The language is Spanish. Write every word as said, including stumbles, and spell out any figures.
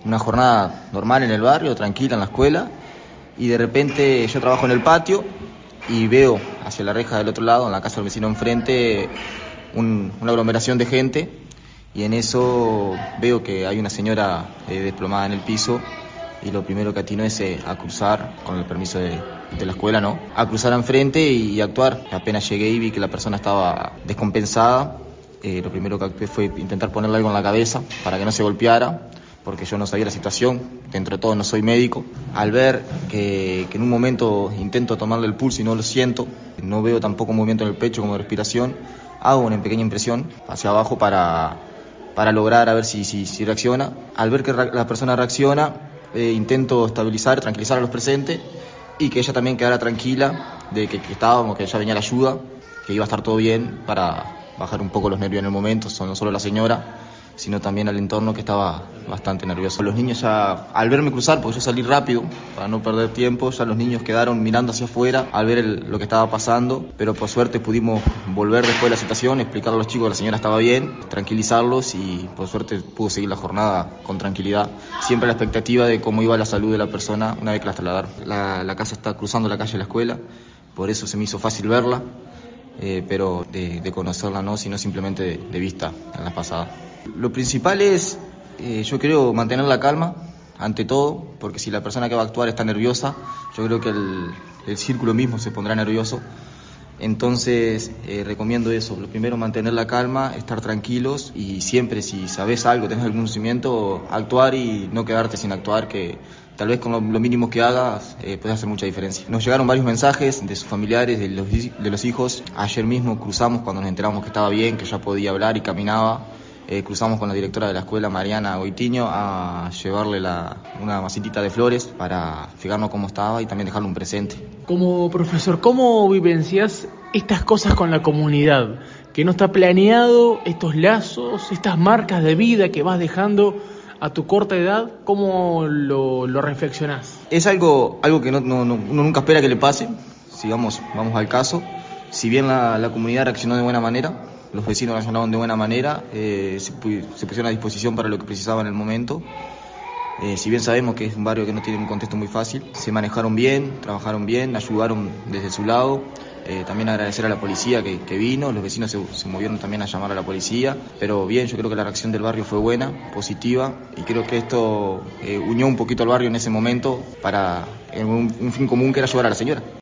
una jornada normal en el barrio, tranquila en la escuela, y de repente yo trabajo en el patio y veo hacia la reja del otro lado, en la casa del vecino enfrente, un, una aglomeración de gente, y en eso veo que hay una señora eh, desplomada en el piso, y lo primero que atino es eh, a cruzar, con el permiso de, de la escuela, ¿no? A cruzar enfrente y, y actuar. Apenas llegué y vi que la persona estaba descompensada, eh, lo primero que actué fue intentar ponerle algo en la cabeza para que no se golpeara, porque yo no sabía la situación, dentro de todo no soy médico. Al ver que, que en un momento intento tomarle el pulso y no lo siento, no veo tampoco movimiento en el pecho como respiración, hago una pequeña impresión hacia abajo para, para lograr a ver si, si, si reacciona. Al ver que la persona reacciona, eh, intento estabilizar, tranquilizar a los presentes y que ella también quedara tranquila de que, que estábamos, que ya venía la ayuda, que iba a estar todo bien para bajar un poco los nervios en el momento, no solo la señora, sino también al entorno que estaba bastante nervioso. Los niños ya, al verme cruzar, porque yo salí rápido para no perder tiempo, ya los niños quedaron mirando hacia afuera al ver el, lo que estaba pasando, pero por suerte pudimos volver después de la situación, explicarle a los chicos que la señora estaba bien, tranquilizarlos y por suerte pudo seguir la jornada con tranquilidad. Siempre la expectativa de cómo iba la salud de la persona una vez que la trasladaron. La, la casa está cruzando la calle de la escuela, por eso se me hizo fácil verla, eh, pero de, de conocerla no, sino simplemente de, de vista en la pasada. Lo principal es, eh, yo creo, mantener la calma ante todo, porque si la persona que va a actuar está nerviosa, yo creo que el, el círculo mismo se pondrá nervioso. Entonces, eh, recomiendo eso. Lo primero, mantener la calma, estar tranquilos y siempre, si sabes algo, tenés algún conocimiento, actuar y no quedarte sin actuar, que tal vez con lo, lo mínimo que hagas eh, puede hacer mucha diferencia. Nos llegaron varios mensajes de sus familiares, de los, de los hijos. Ayer mismo cruzamos cuando nos enteramos que estaba bien, que ya podía hablar y caminaba. Eh, cruzamos con la directora de la escuela, Mariana Goitiño, a llevarle la, una macetita de flores para fijarnos cómo estaba y también dejarle un presente. Como profesor, ¿cómo vivencias estas cosas con la comunidad? Que no está planeado, estos lazos, estas marcas de vida que vas dejando a tu corta edad, ¿cómo lo, lo reflexionás? Es algo, algo que no, no, no, uno nunca espera que le pase, sigamos, vamos al caso. Si bien la, la comunidad reaccionó de buena manera, los vecinos reaccionaron de buena manera, eh, se, se pusieron a disposición para lo que precisaba en el momento. Eh, si bien sabemos que es un barrio que no tiene un contexto muy fácil, se manejaron bien, trabajaron bien, ayudaron desde su lado. Eh, también agradecer a la policía que, que vino, los vecinos se, se movieron también a llamar a la policía, pero bien, yo creo que la reacción del barrio fue buena, positiva, y creo que esto eh, unió un poquito al barrio en ese momento para en un, un fin común que era ayudar a la señora.